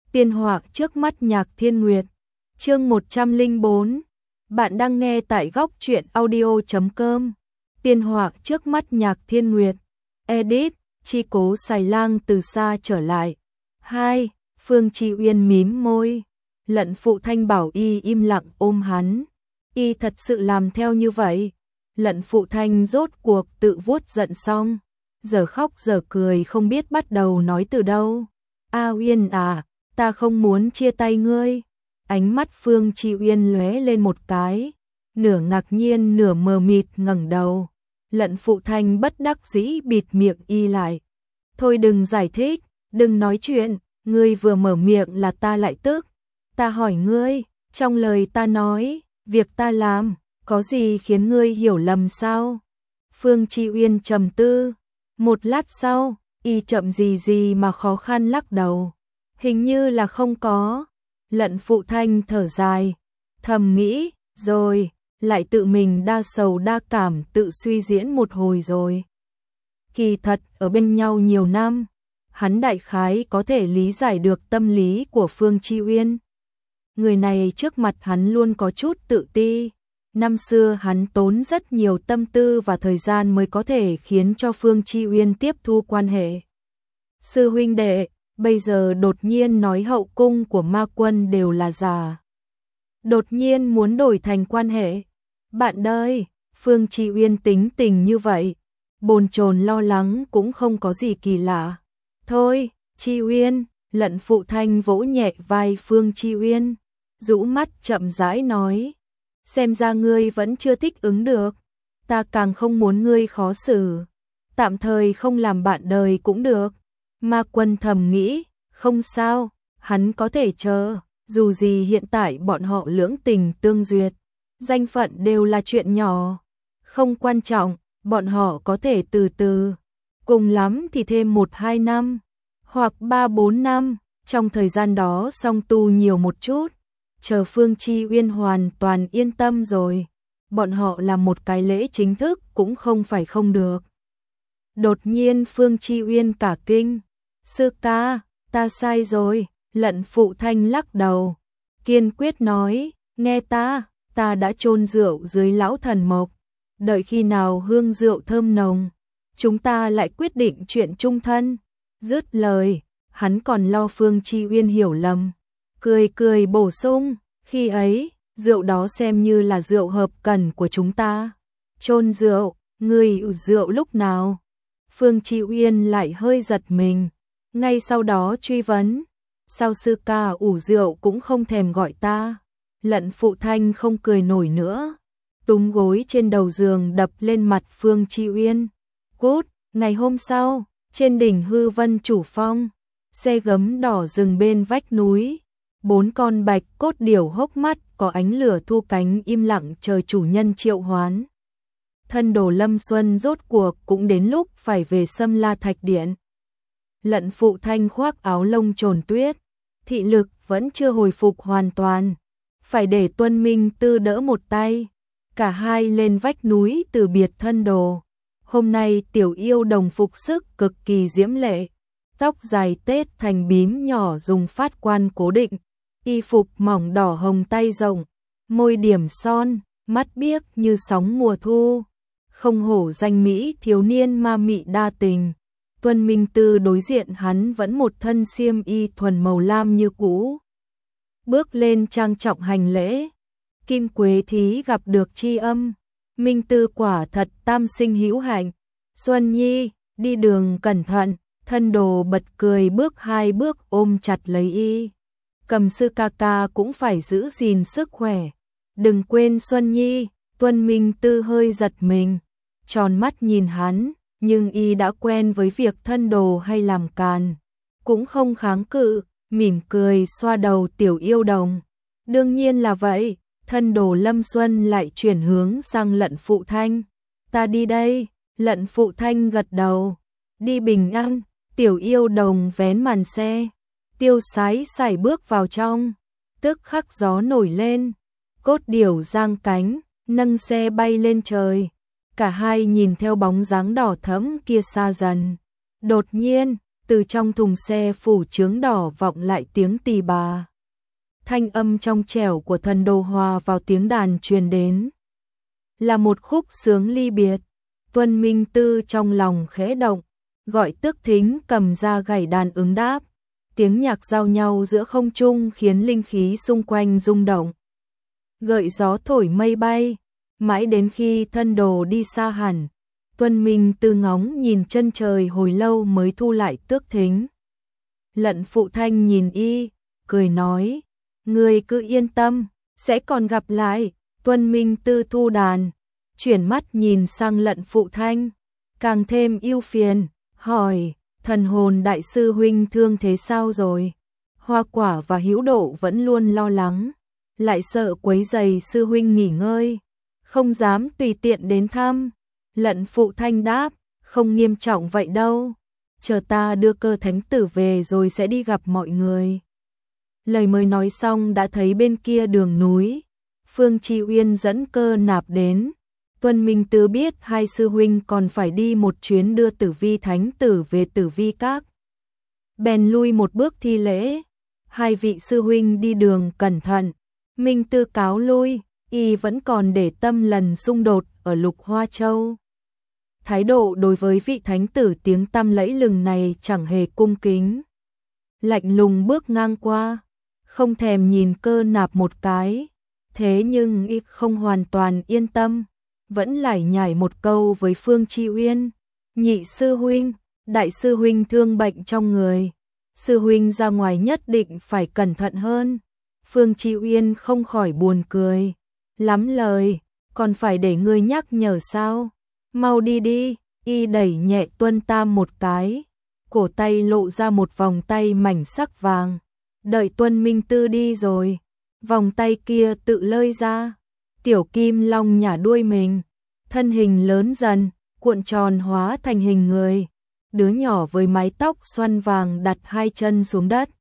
Tiên họa trước mắt Nhạc Thiên Nguyệt. Chương 104. Bạn đang nghe tại góc truyện audio.com. Tiên họa trước mắt Nhạc Thiên Nguyệt. Edit, Chi Cố Xài Lang từ xa trở lại. 2. Phương Chi Uyên mím môi. Lận Phụ Thanh bảo y im lặng ôm hắn. Y thật sự làm theo như vậy. Lận Phụ Thanh rốt cuộc tự vuốt giận xong, giờ khóc giờ cười không biết bắt đầu nói từ đâu. A Uyên à, ta không muốn chia tay ngươi. Ánh mắt Phương Chi Uyên lóe lên một cái, nửa ngạc nhiên nửa mờ mịt ngẩng đầu. Lận Phụ Thanh bất đắc dĩ bịt miệng y lại. Thôi đừng giải thích, đừng nói chuyện, ngươi vừa mở miệng là ta lại tức. Ta hỏi ngươi, trong lời ta nói, việc ta làm, có gì khiến ngươi hiểu lầm sao? Phương Chi Uyên trầm tư, một lát sau, y chậm gì mà khó khăn lắc đầu. Hình như là không có. Lận Phụ Thanh thở dài, thầm nghĩ, rồi, lại tự mình đa sầu đa cảm tự suy diễn một hồi rồi. Kỳ thật, ở bên nhau nhiều năm, hắn đại khái có thể lý giải được tâm lý của Phương Chi Uyên. Người này trước mặt hắn luôn có chút tự ti. Năm xưa hắn tốn rất nhiều tâm tư và thời gian mới có thể khiến cho Phương Chi Uyên tiếp thu quan hệ sư huynh đệ, bây giờ đột nhiên nói hậu cung của Ma Quân đều là giả. Đột nhiên muốn đổi thành quan hệ bạn đời. Phương Chi Uyên tính tình như vậy, bồn chồn lo lắng cũng không có gì kỳ lạ. Thôi, Chi Uyên, Lận Phụ Thanh vỗ nhẹ vai Phương Chi Uyên, rũ mắt chậm rãi nói, xem ra ngươi vẫn chưa thích ứng được, ta càng không muốn ngươi khó xử, tạm thời không làm bạn đời cũng được. Ma Quân thầm nghĩ, không sao, hắn có thể chờ, dù gì hiện tại bọn họ lưỡng tình tương duyệt, danh phận đều là chuyện nhỏ, không quan trọng, bọn họ có thể từ từ, cùng lắm thì thêm 1-2 năm, hoặc 3-4 năm, trong thời gian đó song tu nhiều một chút, chờ Phương Chi Uyên hoàn toàn yên tâm rồi, bọn họ làm một cái lễ chính thức cũng không phải không được. Đột nhiên Phương Chi Uyên cả kinh, sư ca, ta sai rồi. Lận Phụ Thanh lắc đầu, kiên quyết nói, nghe ta đã chôn rượu dưới lão thần mộc, đợi khi nào hương rượu thơm nồng, chúng ta lại quyết định chuyện chung thân. Dứt lời, hắn còn lo Phương Chi Uyên hiểu lầm, cười bổ sung, khi ấy, rượu đó xem như là rượu hợp cần của chúng ta. Chôn rượu, ngươi ủ rượu lúc nào? Phương Chi Uyên lại hơi giật mình, ngay sau đó truy vấn, sao sư ca ủ rượu cũng không thèm gọi ta? Lận Phụ Thanh không cười nổi nữa, túm gối trên đầu giường đập lên mặt Phương Chi Uyên. Cút. Ngày hôm sau, trên đỉnh Hư Vân Chủ Phong, xe gấm đỏ dừng bên vách núi, 4 con bạch cốt điểu hốc mắt có ánh lửa thu cánh im lặng chờ chủ nhân triệu hoán. Thân đồ Lâm Xuân rốt cuộc cũng đến lúc phải về Sâm La Thạch Điện. Lận Phụ Thanh khoác áo lông trồn tuyết, thị lực vẫn chưa hồi phục hoàn toàn, phải để Tuân Minh Tư đỡ một tay. Cả hai lên vách núi từ biệt thân đồ. Hôm nay Tiểu Yêu Đồng phục sức cực kỳ diễm lệ, tóc dài tết thành bím nhỏ dùng phát quan cố định, y phục mỏng đỏ hồng tay rộng, môi điểm son, mắt biếc như sóng mùa thu, không hổ danh mỹ thiếu niên ma mị đa tình. Tuân Minh Tư đối diện hắn vẫn một thân xiêm y thuần màu lam như cũ, bước lên trang trọng hành lễ. Kim Quế Thí gặp được tri âm, Minh Tư quả thật tam sinh hữu hạnh. Xuân Nhi, đi đường cẩn thận. Thân đồ bật cười bước 2 bước ôm chặt lấy y. Cầm sư ca ca cũng phải giữ gìn sức khỏe. Đừng quên Xuân Nhi. Tuân Minh Tư hơi giật mình, tròn mắt nhìn hắn, nhưng y đã quen với việc thân đồ hay làm càn, cũng không kháng cự, mỉm cười xoa đầu Tiểu Yêu Đồng. Đương nhiên là vậy. Thân đồ Lâm Xuân lại chuyển hướng sang Lận Phụ Thanh. Ta đi đây. Lận Phụ Thanh gật đầu. Đi bình an. Tiểu Yêu Đồng vén màn xe, tiêu sái sải bước vào trong, tức khắc gió nổi lên, cốt điểu giang cánh, nâng xe bay lên trời. Cả hai nhìn theo bóng dáng đỏ thẫm kia xa dần. Đột nhiên, Từ trong thùng xe phủ chướng đỏ vọng lại tiếng tỳ bà. Thanh âm trong trẻo của thần đồ hòa vào tiếng đàn truyền đến. Là một khúc sướng ly biệt. Tuân Minh Tư trong lòng khẽ động, gọi Tước Thính cầm ra gảy đàn ứng đáp. Tiếng nhạc giao nhau giữa không trung khiến linh khí xung quanh rung động. Gợi gió thổi mây bay, mãi đến khi thân đồ đi xa hẳn. Tuân Minh Tư ngóng nhìn chân trời hồi lâu mới thu lại Tước Thính. Lận Phụ Thanh nhìn y, cười nói, ngươi cứ yên tâm, sẽ còn gặp lại. Tuân Minh Tư thu đàn, chuyển mắt nhìn sang Lận Phụ Thanh, càng thêm ưu phiền, hỏi, thần hồn đại sư huynh thương thế sao rồi? Hoa Quả và Hữu Độ vẫn luôn lo lắng, lại sợ quấy rầy sư huynh nghỉ ngơi, không dám tùy tiện đến thăm. Lận Phụ Thanh đáp, không nghiêm trọng vậy đâu, chờ ta đưa Cơ thánh tử về rồi sẽ đi gặp mọi người. Lời mới nói xong đã thấy bên kia đường núi, Phương Chi Uyên dẫn Cơ Nạp đến. Tuân Minh Tư biết hai sư huynh còn phải đi một chuyến đưa Tử Vi thánh tử về Tử Vi Các. Bèn lui một bước thi lễ, hai vị sư huynh đi đường cẩn thận. Minh Tư cáo lui, y vẫn còn để tâm lần xung đột ở Lục Hoa Châu. Thái độ đối với vị thánh tử tiếng tăm lẫy lừng này chẳng hề cung kính. Lạnh lùng bước ngang qua, không thèm nhìn Cơ Nạp một cái. Thế nhưng y không hoàn toàn yên tâm, vẫn lải nhải một câu với Phương Chi Uyên. Nhị sư huynh, đại sư huynh thương bệnh trong người, sư huynh ra ngoài nhất định phải cẩn thận hơn. Phương Chi Uyên không khỏi buồn cười. Lắm lời, còn phải để ngươi nhắc nhở sao? Mau đi đi, y đẩy nhẹ Tuân Tam một cái, cổ tay lộ ra một vòng tay mảnh sắc vàng. Đợi Tuân Minh Tư đi rồi, vòng tay kia tự lơi ra, tiểu kim long nhả đuôi mình, thân hình lớn dần, cuộn tròn hóa thành hình người. Đứa nhỏ với mái tóc xoăn vàng đặt hai chân xuống đất,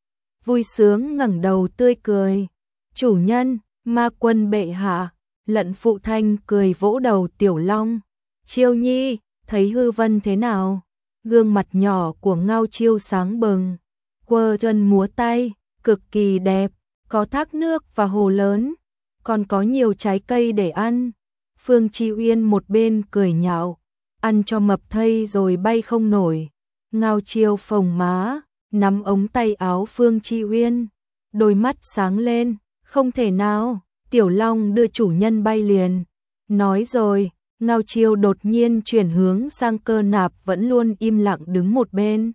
vui sướng ngẩng đầu tươi cười. Chủ nhân, Ma Quân bệ hạ. Lận Phụ Thanh cười vỗ đầu tiểu long. Chiêu nhi, thấy hư vân thế nào? Gương mặt nhỏ của Ngao Chiêu sáng bừng, quơ chân múa tay, cực kỳ đẹp, có thác nước và hồ lớn, còn có nhiều trái cây để ăn. Phương Chi Uyên một bên cười nhạo, ăn cho mập thây rồi bay không nổi. Ngao Chiêu phồng má, nắm ống tay áo Phương Chi Uyên, đôi mắt sáng lên, không thể nào, tiểu long đưa chủ nhân bay liền. Nói rồi, Ngao Chiêu đột nhiên chuyển hướng sang Cơ Nạp vẫn luôn im lặng đứng một bên.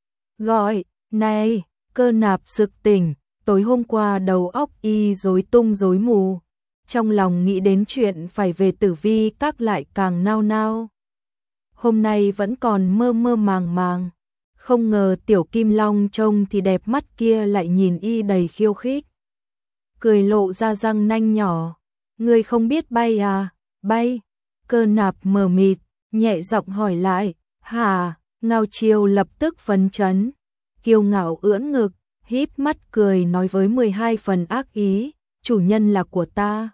Gọi, này, Cơ Nạp sực tỉnh, tối hôm qua đầu óc y rối tung rối mù, trong lòng nghĩ đến chuyện phải về Tử Vi Các lại càng nao nao. Hôm nay vẫn còn mơ mơ màng màng, không ngờ tiểu kim long trông thì đẹp mắt kia lại nhìn y đầy khiêu khích. Cười lộ ra răng nanh nhỏ, ngươi không biết bay à? Bay? Cơ Nạp mờ mịt, nhẹ giọng hỏi lại, hả? Ngao Chiêu lập tức phấn chấn, kiêu ngạo ưỡn ngực, híp mắt cười nói với 12 phần ác ý, chủ nhân là của ta,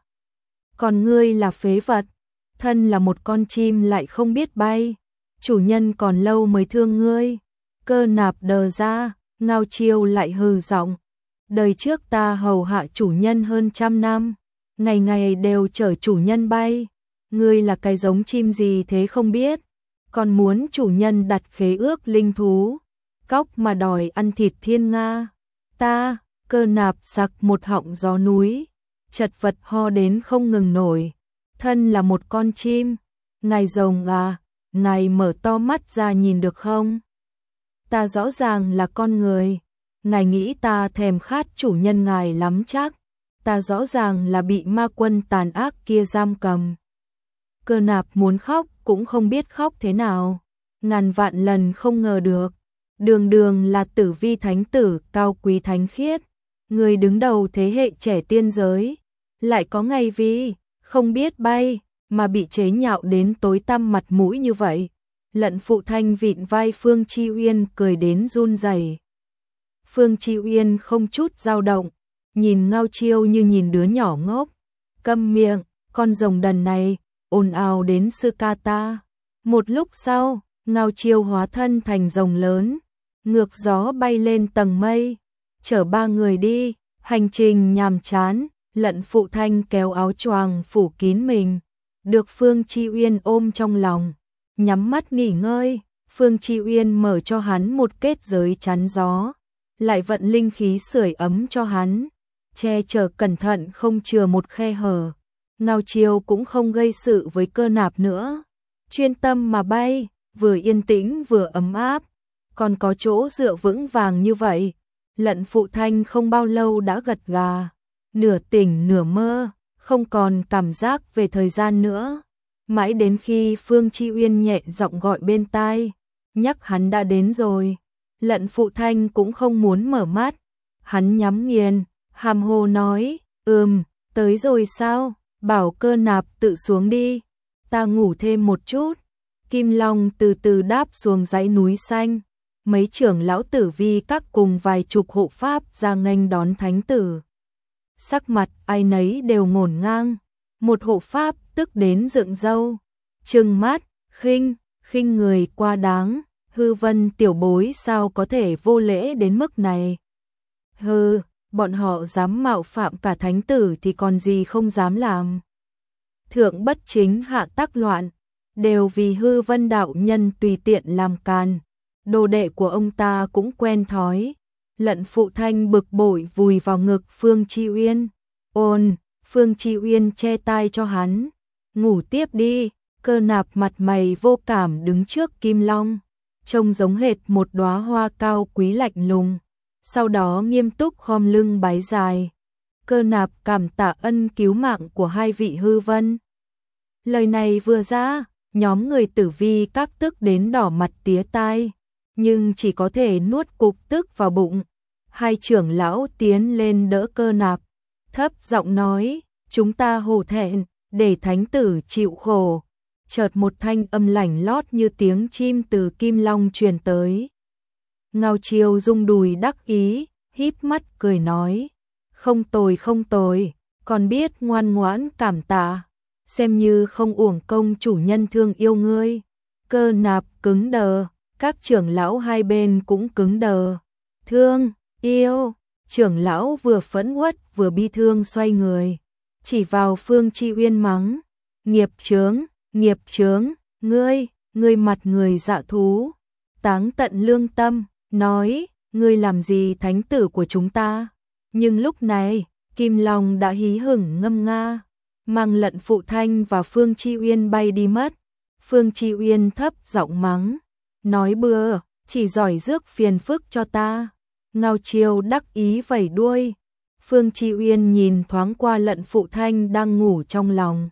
còn ngươi là phế vật, thân là một con chim lại không biết bay, chủ nhân còn lâu mới thương ngươi. Cơ Nạp đờ ra, Ngao Chiêu lại hừ giọng, đời trước ta hầu hạ chủ nhân hơn 100 năm, ngày ngày đều chở chủ nhân bay, ngươi là cái giống chim gì thế không biết, còn muốn chủ nhân đặt khế ước linh thú, cóc mà đòi ăn thịt thiên nga. Ta, Cơ Nạp sặc một họng gió núi, chật vật ho đến không ngừng nổi, thân là một con chim, ngài rồng à, ngài mở to mắt ra nhìn được không? Ta rõ ràng là con người, ngài nghĩ ta thèm khát chủ nhân ngài lắm chắc, ta rõ ràng là bị ma quân tàn ác kia giam cầm. Cơ Nạp muốn khóc cũng không biết khóc thế nào, ngàn vạn lần không ngờ được, đường đường là Tử Vi thánh tử cao quý thánh khiết, người đứng đầu thế hệ trẻ tiên giới, lại có ngày vì không biết bay mà bị chế nhạo đến tối tăm mặt mũi như vậy. Lận Phụ Thanh vịn vai Phương Chi Uyên cười đến run rẩy. Phương Chi Uyên không chút dao động, nhìn Ngao Chiêu như nhìn đứa nhỏ ngốc. Câm miệng, con rồng đần này, ồn ào đến sư ca ta. Một lúc sau, Ngao Chiêu hóa thân thành rồng lớn, ngược gió bay lên tầng mây, chở ba người đi, hành trình nhàm chán, Lận Phụ Thanh kéo áo choàng phủ kín mình, được Phương Chi Uyên ôm trong lòng, nhắm mắt nghỉ ngơi, Phương Chi Uyên mở cho hắn một kết giới chắn gió, lại vận linh khí sưởi ấm cho hắn, che chở cẩn thận không chừa một khe hở. Ngao Chiêu cũng không gây sự với Cơ Nạp nữa, chuyên tâm mà bay, vừa yên tĩnh vừa ấm áp, còn có chỗ dựa vững vàng như vậy. Lận Phụ Thanh không bao lâu đã gật gà, nửa tỉnh nửa mơ, không còn cảm giác về thời gian nữa. Mãi đến khi Phương Chi Uyên nhẹ giọng gọi bên tai, nhắc hắn đã đến rồi. Lận Phụ Thanh cũng không muốn mở mắt, hắn nhắm nghiền, hàm hồ nói, tới rồi sao, bảo Cơ Nạp tự xuống đi, ta ngủ thêm một chút. Kim Long từ từ đáp xuống dãy núi xanh, mấy trưởng lão tử vi các cùng vài chục hộ pháp ra nghênh đón thánh tử. Sắc mặt ai nấy đều ngổn ngang, một hộ pháp tức đến dựng râu, trừng mắt, khinh người quá đáng, Hư Vân tiểu bối sao có thể vô lễ đến mức này. Hừ, bọn họ dám mạo phạm cả thánh tử thì còn gì không dám làm. Thượng bất chính hạ tác loạn, đều vì Hư Vân đạo nhân tùy tiện làm càn. Đồ đệ của ông ta cũng quen thói. Lận Phụ Thanh bực bội vùi vào ngực Phương Chi Uyên. Phương Chi Uyên che tai cho hắn. Ngủ tiếp đi. Cơ Nạp mặt mày vô cảm đứng trước Kim Long, trông giống hệt một đóa hoa cao quý lạnh lùng. Sau đó nghiêm túc khom lưng bái dài. Cơ Nạp cảm tạ ân cứu mạng của hai vị Hư Vân. Lời này vừa ra, nhóm người tử vi các tức đến đỏ mặt tía tai, nhưng chỉ có thể nuốt cục tức vào bụng. Hai trưởng lão tiến lên đỡ Cơ Nạp, thấp giọng nói, chúng ta hổ thẹn, để thánh tử chịu khổ. Chợt một thanh âm lảnh lót như tiếng chim từ Kim Long truyền tới. Ngao Chiêu rung đùi đắc ý, híp mắt cười nói, không tồi, còn biết ngoan ngoãn cảm tạ, xem như không uổng công chủ nhân thương yêu ngươi. Cơ Nạp cứng đờ, các trưởng lão hai bên cũng cứng đờ. Thương, yêu, trưởng lão vừa phẫn uất vừa bi thương xoay người, chỉ vào Phương Chi Uyên mắng, nghiệp chướng, ngươi mặt người dạ thú, táng tận lương tâm, nói, ngươi làm gì thánh tử của chúng ta. Nhưng lúc này, Kim Long đã hí hửng ngâm nga, mang Lận Phụ Thanh và Phương Chi Uyên bay đi mất. Phương Chi Uyên thấp giọng mắng, nói bừa, chỉ giỏi rước phiền phức cho ta. Ngao Chiêu đắc ý vẩy đuôi. Phương Chi Uyên nhìn thoáng qua Lận Phụ Thanh đang ngủ trong lòng,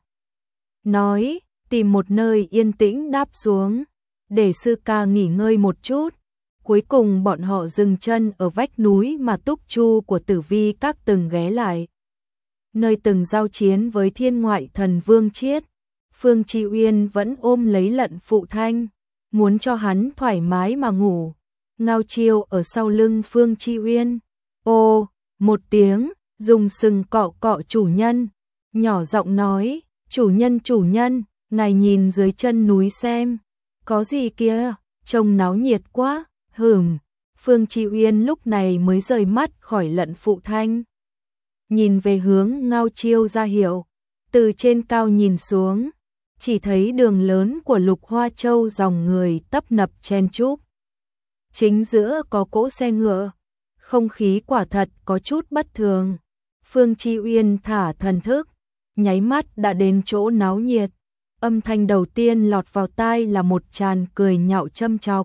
nói, tìm một nơi yên tĩnh đáp xuống, để sư ca nghỉ ngơi một chút. Cuối cùng bọn họ dừng chân ở vách núi mà Túc Chu của tử vi các từng ghé lại, nơi từng giao chiến với thiên ngoại thần Vương Chiết. Phương Chi Uyên vẫn ôm lấy Lận Phụ Thanh, muốn cho hắn thoải mái mà ngủ. Ngao Chiêu ở sau lưng Phương Chi Uyên, ô, một tiếng, dùng sừng cọ cọ chủ nhân, nhỏ giọng nói, chủ nhân, ngài nhìn dưới chân núi xem, có gì kia, trông náo nhiệt quá. Phương Chi Uyên lúc này mới rời mắt khỏi Lận Phụ Thanh, nhìn về hướng Ngao Chiêu ra hiệu. Từ trên cao nhìn xuống, chỉ thấy đường lớn của Lục Hoa Châu dòng người tấp nập chen chúc. Chính giữa có cỗ xe ngựa, không khí quả thật có chút bất thường. Phương Chi Uyên thả thần thức, nháy mắt đã đến chỗ náo nhiệt. Âm thanh đầu tiên lọt vào tai là một tràng cười nhạo châm chọc.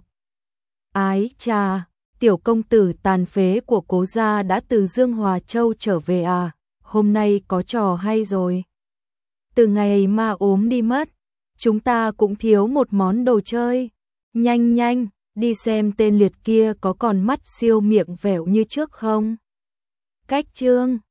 Ái chà, tiểu công tử tàn phế của Cố gia đã từ Dương Hòa Châu trở về à, hôm nay có trò hay rồi. Từ ngày ma ốm đi mất, chúng ta cũng thiếu một món đồ chơi. Nhanh, đi xem tên liệt kia có còn mắt siêu miệng vẻo như trước không. Cách chương